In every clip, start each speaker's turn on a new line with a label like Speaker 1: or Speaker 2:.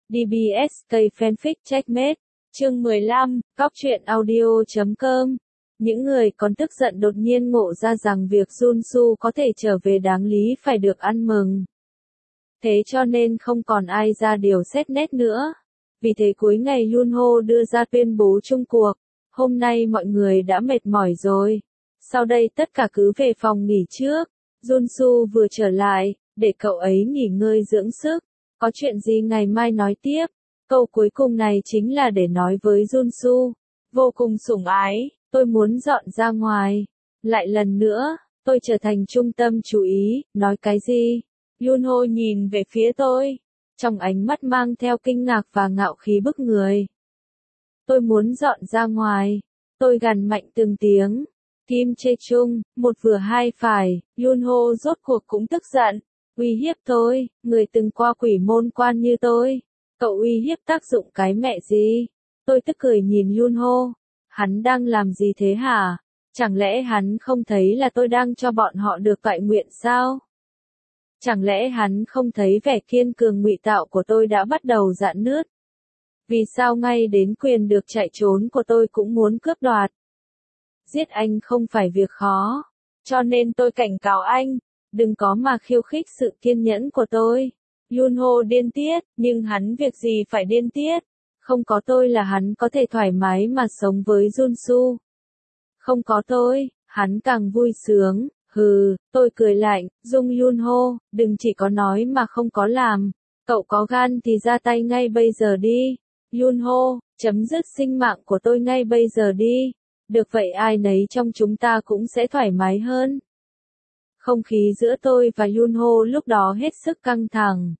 Speaker 1: DBSK Fanfic Checkmate, chương 15, Cóc truyện audio.com. Những người còn tức giận đột nhiên ngộ ra rằng việc Junsu có thể trở về đáng lý phải được ăn mừng. Thế cho nên không còn ai ra điều xét nét nữa. Vì thế cuối ngày Yunho đưa ra tuyên bố chung cuộc. Hôm nay mọi người đã mệt mỏi rồi. Sau đây tất cả cứ về phòng nghỉ trước. Junsu vừa trở lại, để cậu ấy nghỉ ngơi dưỡng sức. Có chuyện gì ngày mai nói tiếp. Câu cuối cùng này chính là để nói với Junsu. Vô cùng sủng ái, tôi muốn dọn ra ngoài. Lại lần nữa, tôi trở thành trung tâm chú ý, nói cái gì? Yunho nhìn về phía tôi. Trong ánh mắt mang theo kinh ngạc và ngạo khí bức người. Tôi muốn dọn ra ngoài. Tôi gằn mạnh từng tiếng. Kim Chê Chung, một vừa hai phải, Yunho rốt cuộc cũng tức giận. Uy hiếp tôi, người từng qua quỷ môn quan như tôi. Cậu uy hiếp tác dụng cái mẹ gì? Tôi tức cười nhìn Yunho. Hắn đang làm gì thế hả? Chẳng lẽ hắn không thấy là tôi đang cho bọn họ được toại nguyện sao? Chẳng lẽ hắn không thấy vẻ kiên cường ngụy tạo của tôi đã bắt đầu rạn nứt? Vì sao ngay đến quyền được chạy trốn của tôi cũng muốn cướp đoạt? Giết anh không phải việc khó. Cho nên tôi cảnh cáo anh, đừng có mà khiêu khích sự kiên nhẫn của tôi. Yunho điên tiết, nhưng hắn việc gì phải điên tiết? Không có tôi là hắn có thể thoải mái mà sống với Junsu. Không có tôi, hắn càng vui sướng. Hừ, tôi cười lạnh, Dung Yunho, đừng chỉ có nói mà không có làm. Cậu có gan thì ra tay ngay bây giờ đi. Yunho, chấm dứt sinh mạng của tôi ngay bây giờ đi. Được vậy ai nấy trong chúng ta cũng sẽ thoải mái hơn. Không khí giữa tôi và Yunho lúc đó hết sức căng thẳng.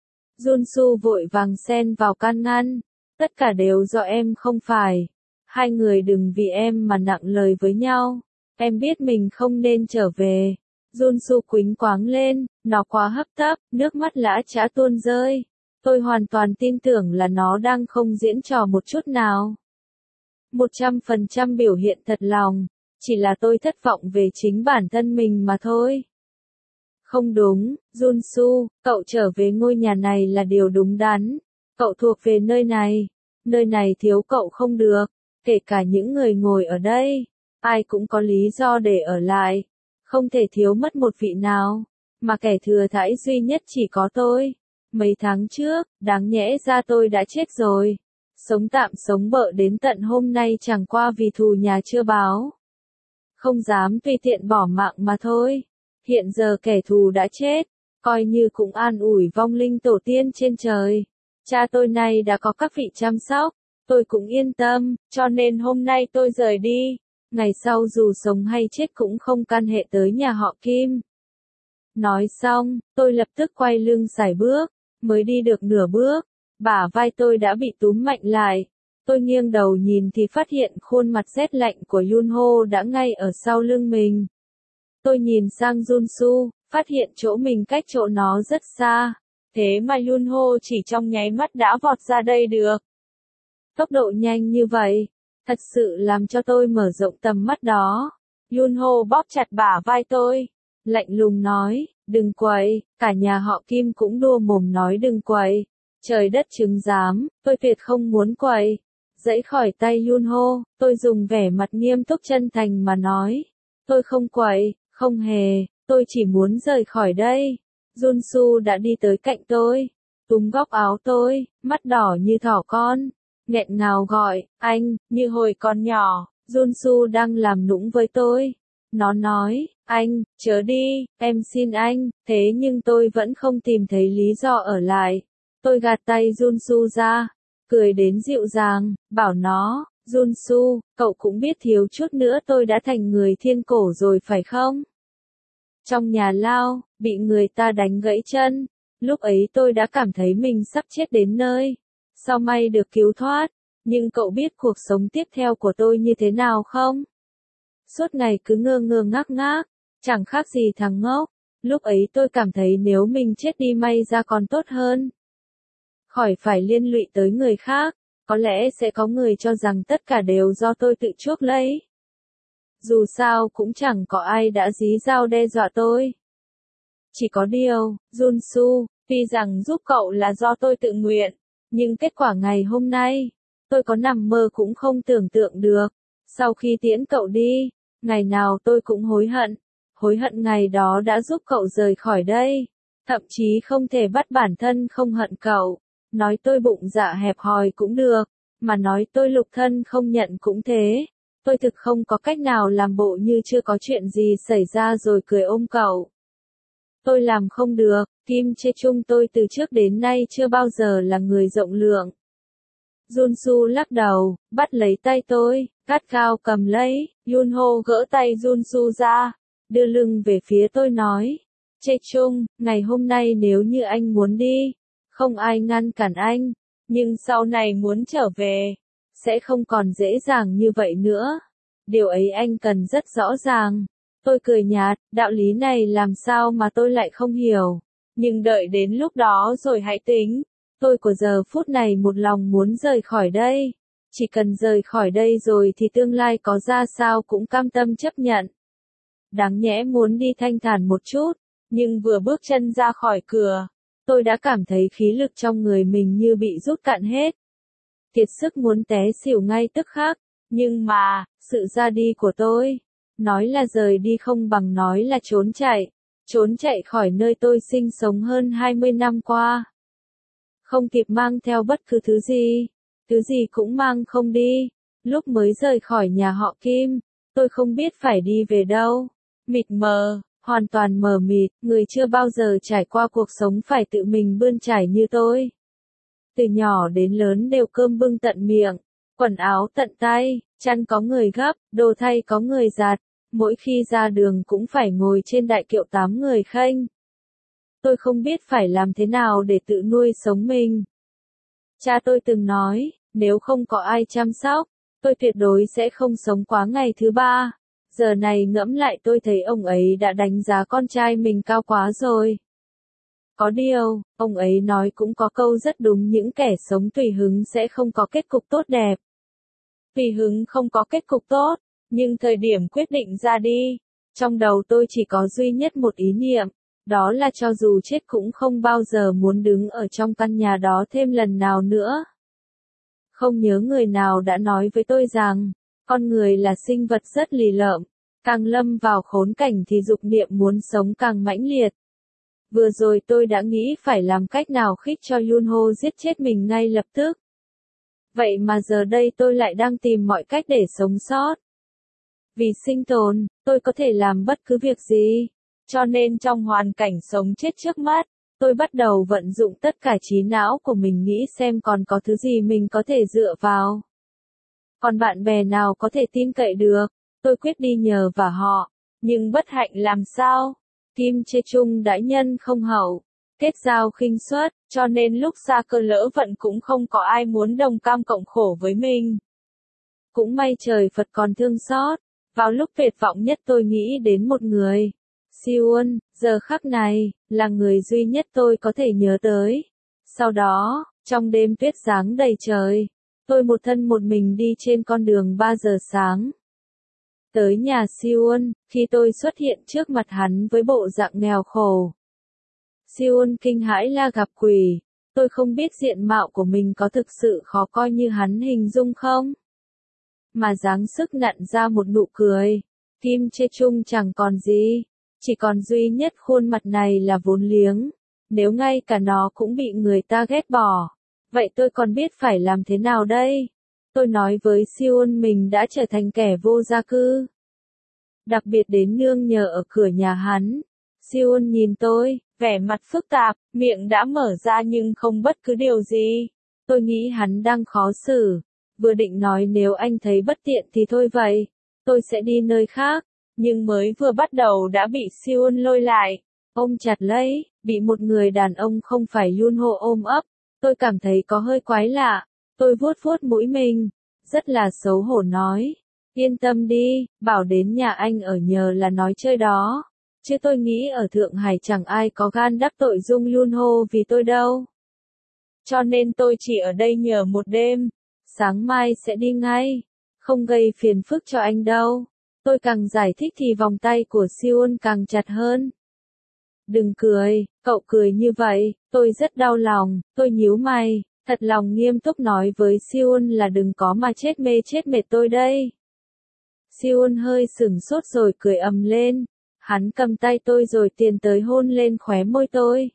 Speaker 1: Junsu vội vàng xen vào can ngăn. Tất cả đều do em không phải. Hai người đừng vì em mà nặng lời với nhau. Em biết mình không nên trở về. Junsu quĩnh quáng lên, nó quá hấp tấp, nước mắt lã chã tuôn rơi. Tôi hoàn toàn tin tưởng là nó đang không diễn trò một chút nào. 100% biểu hiện thật lòng. Chỉ là tôi thất vọng về chính bản thân mình mà thôi. Không đúng, Junsu, cậu trở về ngôi nhà này là điều đúng đắn. Cậu thuộc về nơi này. Nơi này thiếu cậu không được. Kể cả những người ngồi ở đây. Ai cũng có lý do để ở lại. Không thể thiếu mất một vị nào. Mà kẻ thừa thãi duy nhất chỉ có tôi. Mấy tháng trước, đáng nhẽ ra tôi đã chết rồi. Sống tạm sống bợ đến tận hôm nay chẳng qua vì thù nhà chưa báo. Không dám tùy tiện bỏ mạng mà thôi. Hiện giờ kẻ thù đã chết. Coi như cũng an ủi vong linh tổ tiên trên trời. Cha tôi nay đã có các vị chăm sóc. Tôi cũng yên tâm, cho nên hôm nay tôi rời đi. Ngày sau dù sống hay chết cũng không can hệ tới nhà họ Kim. Nói xong, tôi lập tức quay lưng sải bước. Mới đi được nửa bước, bả vai tôi đã bị túm mạnh lại. Tôi nghiêng đầu nhìn thì phát hiện khuôn mặt rét lạnh của Yunho đã ngay ở sau lưng mình. Tôi nhìn sang Junsu, phát hiện chỗ mình cách chỗ nó rất xa. Thế mà Yunho chỉ trong nháy mắt đã vọt ra đây được. Tốc độ nhanh như vậy, thật sự làm cho tôi mở rộng tầm mắt đó. Yunho bóp chặt bả vai tôi, lạnh lùng nói, đừng quậy, cả nhà họ Kim cũng đua mồm nói đừng quậy. Trời đất chứng giám, tôi tuyệt không muốn quậy. Giãy khỏi tay Yunho, tôi dùng vẻ mặt nghiêm túc chân thành mà nói. Tôi không quậy, không hề, tôi chỉ muốn rời khỏi đây. Junsu đã đi tới cạnh tôi, túm góc áo tôi, mắt đỏ như thỏ con. Nghẹn ngào gọi, anh, như hồi còn nhỏ, Junsu đang làm nũng với tôi. Nó nói, anh, chớ đi, em xin anh, thế nhưng tôi vẫn không tìm thấy lý do ở lại. Tôi gạt tay Junsu ra, cười đến dịu dàng, bảo nó, Junsu, cậu cũng biết thiếu chút nữa tôi đã thành người thiên cổ rồi phải không? Trong nhà lao, bị người ta đánh gãy chân, lúc ấy tôi đã cảm thấy mình sắp chết đến nơi. Sao may được cứu thoát, nhưng cậu biết cuộc sống tiếp theo của tôi như thế nào không? Suốt ngày cứ ngơ ngơ ngác ngác, chẳng khác gì thằng ngốc. Lúc ấy tôi cảm thấy nếu mình chết đi may ra còn tốt hơn. Khỏi phải liên lụy tới người khác, có lẽ sẽ có người cho rằng tất cả đều do tôi tự chuốc lấy. Dù sao cũng chẳng có ai đã dí dao đe dọa tôi. Chỉ có điều, Junsu, tuy rằng giúp cậu là do tôi tự nguyện, Nhưng kết quả ngày hôm nay, tôi có nằm mơ cũng không tưởng tượng được. Sau khi tiễn cậu đi, ngày nào tôi cũng hối hận ngày đó đã giúp cậu rời khỏi đây. Thậm chí không thể bắt bản thân không hận cậu. Nói tôi bụng dạ hẹp hòi cũng được, mà nói tôi lục thân không nhận cũng thế. Tôi thực không có cách nào làm bộ như chưa có chuyện gì xảy ra rồi cười ôm cậu. Tôi làm không được, Kim Chae-chung tôi từ trước đến nay chưa bao giờ là người rộng lượng. Junsu lắc đầu, bắt lấy tay tôi, gắt gao cầm lấy, Yunho gỡ tay Junsu ra, đưa lưng về phía tôi nói. Chae-chung, ngày hôm nay nếu như anh muốn đi, không ai ngăn cản anh, nhưng sau này muốn trở về, sẽ không còn dễ dàng như vậy nữa. Điều ấy anh cần rất rõ ràng. Tôi cười nhạt, đạo lý này làm sao mà tôi lại không hiểu. Nhưng đợi đến lúc đó rồi hãy tính. Tôi của giờ phút này một lòng muốn rời khỏi đây. Chỉ cần rời khỏi đây rồi thì tương lai có ra sao cũng cam tâm chấp nhận. Đáng nhẽ muốn đi thanh thản một chút, nhưng vừa bước chân ra khỏi cửa, tôi đã cảm thấy khí lực trong người mình như bị rút cạn hết. Kiệt sức muốn té xỉu ngay tức khắc, nhưng mà, sự ra đi của tôi, nói là rời đi không bằng nói là trốn chạy khỏi nơi tôi sinh sống hơn 20 năm qua. Không kịp mang theo bất cứ thứ gì cũng mang không đi. Lúc mới rời khỏi nhà họ Kim, tôi không biết phải đi về đâu. Mịt mờ, hoàn toàn mờ mịt, người chưa bao giờ trải qua cuộc sống phải tự mình bươn trải như tôi. Từ nhỏ đến lớn đều cơm bưng tận miệng, quần áo tận tay, chăn có người gấp, đồ thay có người giặt, mỗi khi ra đường cũng phải ngồi trên đại kiệu 8 người khênh. Tôi không biết phải làm thế nào để tự nuôi sống mình. Cha tôi từng nói, nếu không có ai chăm sóc, tôi tuyệt đối sẽ không sống quá ngày thứ 3. Giờ này ngẫm lại tôi thấy ông ấy đã đánh giá con trai mình cao quá rồi. Có điều, ông ấy nói cũng có câu rất đúng, những kẻ sống tùy hứng sẽ không có kết cục tốt đẹp. Tùy hứng không có kết cục tốt, nhưng thời điểm quyết định ra đi, trong đầu tôi chỉ có duy nhất một ý niệm, đó là cho dù chết cũng không bao giờ muốn đứng ở trong căn nhà đó thêm lần nào nữa. Không nhớ người nào đã nói với tôi rằng, con người là sinh vật rất lì lợm, càng lâm vào khốn cảnh thì dục niệm muốn sống càng mãnh liệt. Vừa rồi tôi đã nghĩ phải làm cách nào khích cho Yunho giết chết mình ngay lập tức. Vậy mà giờ đây tôi lại đang tìm mọi cách để sống sót. Vì sinh tồn, tôi có thể làm bất cứ việc gì. Cho nên trong hoàn cảnh sống chết trước mắt, tôi bắt đầu vận dụng tất cả trí não của mình nghĩ xem còn có thứ gì mình có thể dựa vào. Còn bạn bè nào có thể tin cậy được, tôi quyết đi nhờ vào họ. Nhưng bất hạnh làm sao? Kim Chae-chung đại nhân không hậu, kết giao khinh suất, cho nên lúc xa cơ lỡ vận cũng không có ai muốn đồng cam cộng khổ với mình. Cũng may trời Phật còn thương xót, vào lúc tuyệt vọng nhất tôi nghĩ đến một người. Siwon, giờ khắc này, là người duy nhất tôi có thể nhớ tới. Sau đó, trong đêm tuyết giáng đầy trời, tôi một thân một mình đi trên con đường 3 giờ sáng. Tới nhà Siwon, khi tôi xuất hiện trước mặt hắn với bộ dạng nghèo khổ. Siwon kinh hãi là gặp quỷ, tôi không biết diện mạo của mình có thực sự khó coi như hắn hình dung không? Mà dáng sức nặn ra một nụ cười. Kim Chae-chung chẳng còn gì, chỉ còn duy nhất khuôn mặt này là vốn liếng. Nếu ngay cả nó cũng bị người ta ghét bỏ, vậy tôi còn biết phải làm thế nào đây? Tôi nói với Siwon mình đã trở thành kẻ vô gia cư. Đặc biệt đến nương nhờ ở cửa nhà hắn. Siwon nhìn tôi, vẻ mặt phức tạp, miệng đã mở ra nhưng không bất cứ điều gì. Tôi nghĩ hắn đang khó xử. Vừa định nói nếu anh thấy bất tiện thì thôi vậy, tôi sẽ đi nơi khác. Nhưng mới vừa bắt đầu đã bị Siwon lôi lại, ôm chặt lấy, bị một người đàn ông không phải Yunho ôm ấp. Tôi cảm thấy có hơi quái lạ. Tôi vuốt vuốt mũi mình, rất là xấu hổ nói. Yên tâm đi, bảo đến nhà anh ở nhờ là nói chơi đó. Chứ tôi nghĩ ở Thượng Hải chẳng ai có gan đắc tội Dung Yunho vì tôi đâu. Cho nên tôi chỉ ở đây nhờ một đêm. Sáng mai sẽ đi ngay. Không gây phiền phức cho anh đâu. Tôi càng giải thích thì vòng tay của Siwon càng chặt hơn. Đừng cười, cậu cười như vậy, tôi rất đau lòng, tôi nhíu mày. Thật lòng nghiêm túc nói với Siôn là đừng có mà chết mê chết mệt tôi đây. Siôn hơi sửng sốt rồi cười ầm lên. Hắn cầm tay tôi rồi tiến tới hôn lên khóe môi tôi.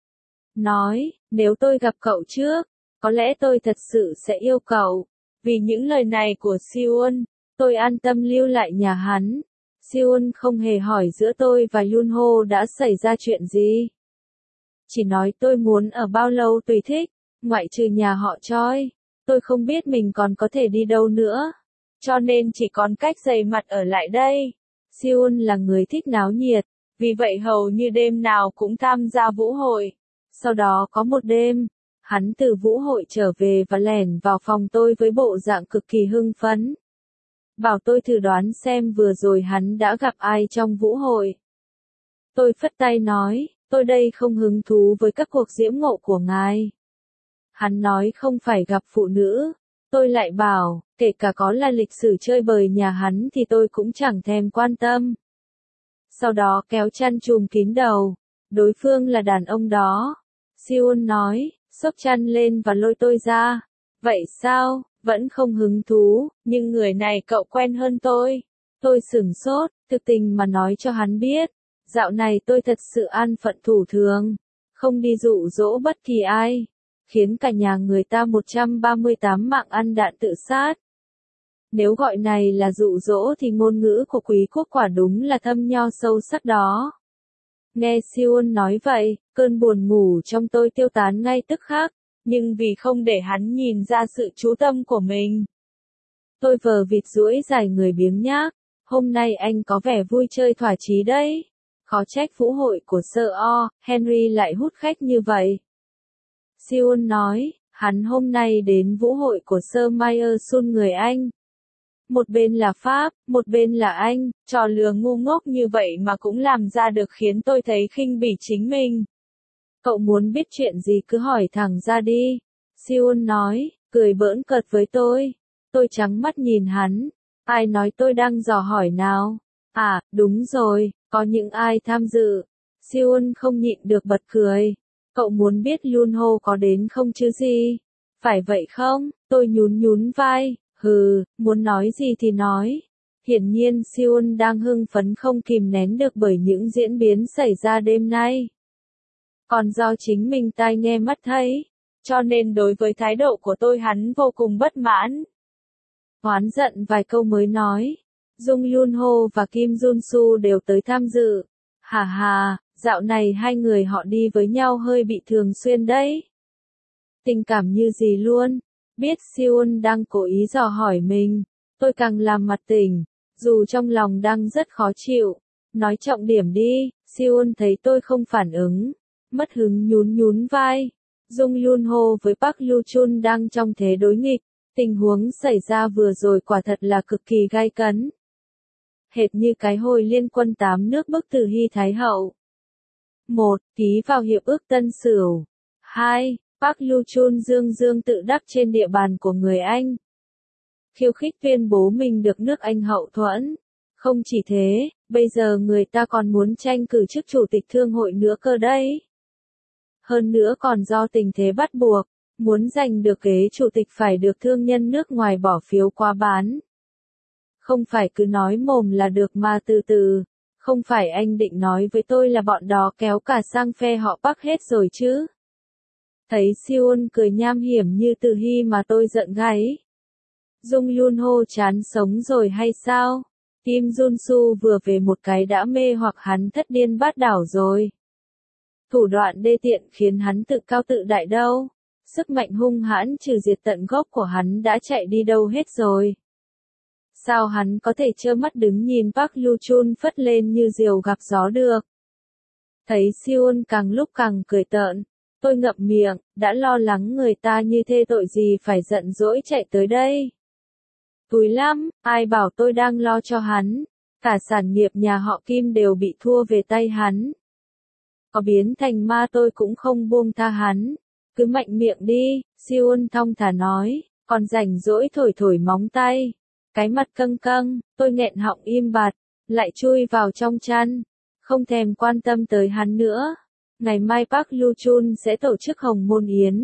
Speaker 1: Nói, nếu tôi gặp cậu trước, có lẽ tôi thật sự sẽ yêu cậu. Vì những lời này của Siôn, tôi an tâm lưu lại nhà hắn. Siôn không hề hỏi giữa tôi và Yunho đã xảy ra chuyện gì. Chỉ nói tôi muốn ở bao lâu tùy thích, ngoại trừ nhà họ Choi. Tôi không biết mình còn có thể đi đâu nữa. Cho nên chỉ còn cách dày mặt ở lại đây. Siôn là người thích náo nhiệt, vì vậy hầu như đêm nào cũng tham gia vũ hội. Sau đó có một đêm, hắn từ vũ hội trở về và lẻn vào phòng tôi với bộ dạng cực kỳ hưng phấn. Bảo tôi thử đoán xem vừa rồi hắn đã gặp ai trong vũ hội. Tôi phất tay nói, tôi đây không hứng thú với các cuộc diễm ngộ của ngài. Hắn nói không phải gặp phụ nữ. Tôi lại bảo, kể cả có là lịch sử chơi bời nhà hắn thì tôi cũng chẳng thèm quan tâm. Sau đó kéo chăn trùm kín đầu. Đối phương là đàn ông đó. Siôn nói, xốc chăn lên và lôi tôi ra. Vậy sao, vẫn không hứng thú, nhưng người này cậu quen hơn tôi. Tôi sửng sốt, thực tình mà nói cho hắn biết. Dạo này tôi thật sự an phận thủ thường. Không đi dụ dỗ bất kỳ ai. Khiến cả nhà người ta 138 mạng ăn đạn tự sát. Nếu gọi này là dụ dỗ thì ngôn ngữ của quý quốc quả đúng là thâm nho sâu sắc đó. Nghe Siôn nói vậy, cơn buồn ngủ trong tôi tiêu tán ngay tức khắc, nhưng vì không để hắn nhìn ra sự chú tâm của mình. Tôi vờ vịt duỗi dài người biếng nhác, hôm nay anh có vẻ vui chơi thỏa chí đấy. Khó trách vũ hội của Sir O. Henry lại hút khách như vậy. Siôn nói, hắn hôm nay đến vũ hội của Sir Mayer Sun người Anh. Một bên là Pháp, một bên là Anh, trò lừa ngu ngốc như vậy mà cũng làm ra được khiến tôi thấy khinh bỉ chính mình. Cậu muốn biết chuyện gì cứ hỏi thẳng ra đi. Siôn nói, cười bỡn cợt với tôi. Tôi trắng mắt nhìn hắn. Ai nói tôi đang dò hỏi nào? À, đúng rồi, có những ai tham dự. Siôn không nhịn được bật cười. Cậu muốn biết Yunho có đến không chứ gì? Phải vậy không? Tôi nhún vai. Hừ, muốn nói gì thì nói. Hiển nhiên Siôn đang hưng phấn không kìm nén được bởi những diễn biến xảy ra đêm nay. Còn do chính mình tai nghe mắt thấy, cho nên đối với thái độ của tôi hắn vô cùng bất mãn. Oán giận vài câu mới nói. Jung Yunho và Kim Junsu đều tới tham dự. Hà hà, dạo này hai người họ đi với nhau hơi bị thường xuyên đấy. Tình cảm như gì luôn. Biết Siôn đang cố ý dò hỏi mình, tôi càng làm mặt tỉnh, dù trong lòng đang rất khó chịu. Nói trọng điểm đi. Siôn thấy tôi không phản ứng, mất hứng nhún vai. Jung Yunho với Park Lu Chun đang trong thế đối nghịch. Tình huống xảy ra vừa rồi quả thật là cực kỳ gay cấn. Hệt như cái hồi liên quân 8 nước bức tử Hy Thái Hậu. 1. Ký vào hiệp ước Tân Sửu. 2. Park Lu Chun dương tự đắc trên địa bàn của người Anh. Khiêu khích tuyên bố mình được nước Anh hậu thuẫn. Không chỉ thế, bây giờ người ta còn muốn tranh cử chức chủ tịch thương hội nữa cơ đấy. Hơn nữa còn do tình thế bắt buộc, muốn giành được ghế chủ tịch phải được thương nhân nước ngoài bỏ phiếu qua bán. Không phải cứ nói mồm là được mà từ từ. Không phải anh định nói với tôi là bọn đó kéo cả sang phe họ Park hết rồi chứ? Thấy Siôn cười nham hiểm như Từ Hy mà tôi giận gáy. Jung Yunho chán sống rồi hay sao? Kim Junsu vừa về một cái đã mê hoặc hắn thất điên bát đảo rồi. Thủ đoạn đê tiện khiến hắn tự cao tự đại đâu. Sức mạnh hung hãn trừ diệt tận gốc của hắn đã chạy đi đâu hết rồi. Sao hắn có thể trơ mắt đứng nhìn Park Lu Chun phất lên như diều gặp gió được? Thấy Siôn càng lúc càng cười tợn. Tôi ngậm miệng, đã lo lắng người ta như thế tội gì phải giận dỗi chạy tới đây. Tủi lắm, ai bảo tôi đang lo cho hắn. Cả sản nghiệp nhà họ Kim đều bị thua về tay hắn. Có biến thành ma tôi cũng không buông tha hắn. Cứ mạnh miệng đi, Siôn thong thả nói, còn rảnh rỗi thổi móng tay. Cái mặt căng, tôi nghẹn họng im bặt, lại chui vào trong chăn. Không thèm quan tâm tới hắn nữa. Ngày mai Park Lu Chun sẽ tổ chức Hồng Môn Yến.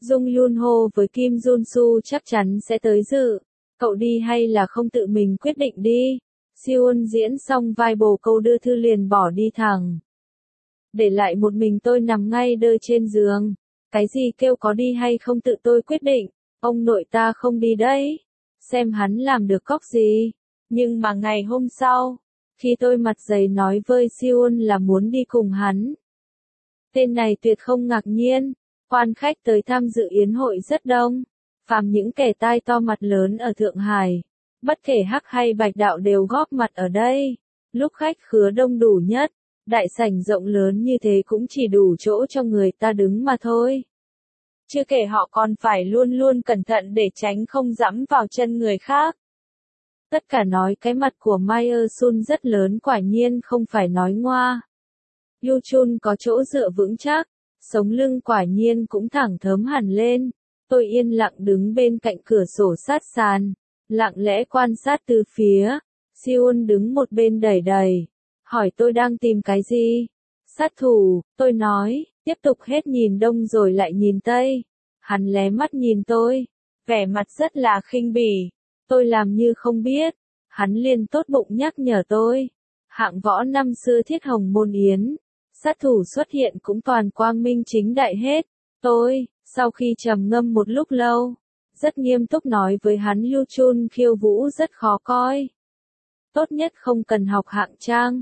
Speaker 1: Jung Yoon Ho với Kim Jun Soo chắc chắn sẽ tới dự. Cậu đi hay là không tự mình quyết định đi. Siwon diễn xong vai bồ câu đưa thư liền bỏ đi thẳng. Để lại một mình tôi nằm ngay đơ trên giường. Cái gì kêu có đi hay không tự tôi quyết định. Ông nội ta không đi đấy. Xem hắn làm được cóc gì. Nhưng mà ngày hôm sau, khi tôi mặt dày nói với Siwon là muốn đi cùng hắn. Tên này tuyệt không ngạc nhiên. Quan khách tới tham dự yến hội rất đông. Phàm những kẻ tai to mặt lớn ở Thượng Hải. Bất kể Hắc hay Bạch đạo đều góp mặt ở đây. Lúc khách khứa đông đủ nhất, đại sảnh rộng lớn như thế cũng chỉ đủ chỗ cho người ta đứng mà thôi. Chưa kể họ còn phải luôn luôn cẩn thận để tránh không dẫm vào chân người khác. Tất cả nói cái mặt của Mayer Sun rất lớn quả nhiên không phải nói ngoa. Yu Chun có chỗ dựa vững chắc, sống lưng quả nhiên cũng thẳng thớm hẳn lên. Tôi yên lặng đứng bên cạnh cửa sổ sát sàn, lặng lẽ quan sát từ phía. Siwon đứng một bên đẩy đẩy, hỏi tôi đang tìm cái gì. Sát thủ, tôi nói, tiếp tục hết nhìn đông rồi lại nhìn tây. Hắn lé mắt nhìn tôi, vẻ mặt rất là khinh bỉ. Tôi làm như không biết. Hắn liền tốt bụng nhắc nhở tôi. Hạng võ năm xưa thiết hồng môn yến. Sát thủ xuất hiện cũng toàn quang minh chính đại hết. Tôi, sau khi trầm ngâm một lúc lâu, rất nghiêm túc nói với hắn Yu Chun khiêu vũ rất khó coi. Tốt nhất không cần học hạng trang.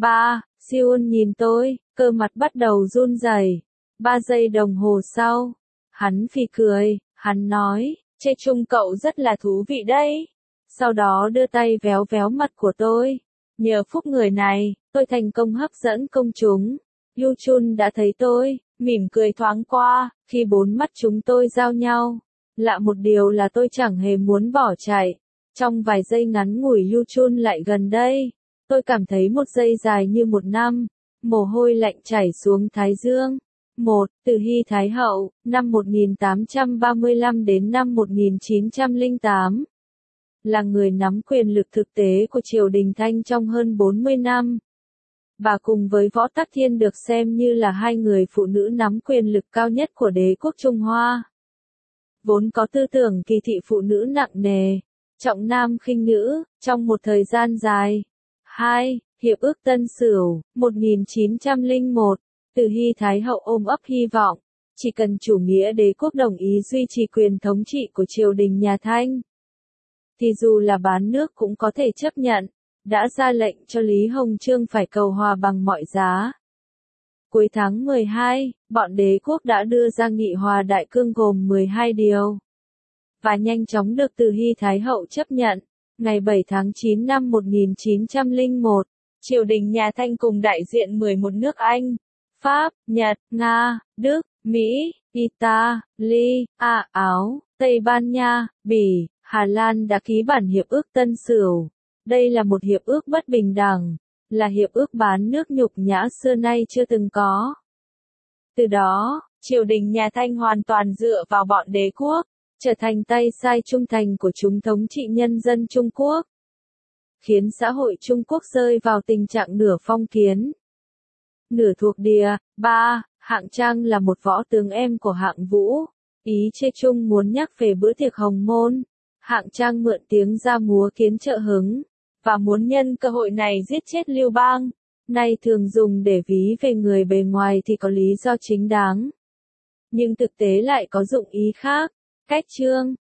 Speaker 1: Siwon nhìn tôi, cơ mặt bắt đầu run rẩy. 3 giây đồng hồ sau, hắn phì cười, hắn nói, chê chung cậu rất là thú vị đấy. Sau đó đưa tay véo véo mặt của tôi. Nhờ phúc người này, tôi thành công hấp dẫn công chúng. Yu Chun đã thấy tôi, mỉm cười thoáng qua, khi bốn mắt chúng tôi giao nhau. Lạ một điều là tôi chẳng hề muốn bỏ chạy. Trong vài giây ngắn ngủi Yu Chun lại gần đây. Tôi cảm thấy một giây dài như một năm. Mồ hôi lạnh chảy xuống thái dương. Từ Hy Thái Hậu, năm 1835 đến năm 1908. Là người nắm quyền lực thực tế của triều đình Thanh trong hơn 40 năm. Bà cùng với Võ Tắc Thiên được xem như là hai người phụ nữ nắm quyền lực cao nhất của đế quốc Trung Hoa. Vốn có tư tưởng kỳ thị phụ nữ nặng nề, trọng nam khinh nữ, trong một thời gian dài. Hiệp ước Tân Sửu, 1901, Từ Hy Thái Hậu ôm ấp hy vọng, chỉ cần chủ nghĩa đế quốc đồng ý duy trì quyền thống trị của triều đình nhà Thanh, thì dù là bán nước cũng có thể chấp nhận, đã ra lệnh cho Lý Hồng Chương phải cầu hòa bằng mọi giá. Cuối tháng 12, bọn đế quốc đã đưa ra nghị hòa đại cương gồm 12 điều, và nhanh chóng được Từ Hy Thái Hậu chấp nhận. Ngày 7 tháng 9 năm 1901, triều đình nhà Thanh cùng đại diện 11 nước Anh, Pháp, Nhật, Nga, Đức, Mỹ, Italy, Áo, Tây Ban Nha, Bỉ, Hà Lan đã ký bản hiệp ước Tân Sửu. Đây là một hiệp ước bất bình đẳng, là hiệp ước bán nước nhục nhã xưa nay chưa từng có. Từ đó, triều đình nhà Thanh hoàn toàn dựa vào bọn đế quốc, trở thành tay sai trung thành của chúng thống trị nhân dân Trung Quốc, khiến xã hội Trung Quốc rơi vào tình trạng nửa phong kiến, nửa thuộc địa. Hạng Trang là một võ tướng em của Hạng Vũ. Ý chê Trung muốn nhắc về bữa tiệc hồng môn. Hạng Trang mượn tiếng ra múa kiến trợ hứng, và muốn nhân cơ hội này giết chết Lưu Bang. Nay thường dùng để ví về người bề ngoài thì có lý do chính đáng, nhưng thực tế lại có dụng ý khác. Cách chương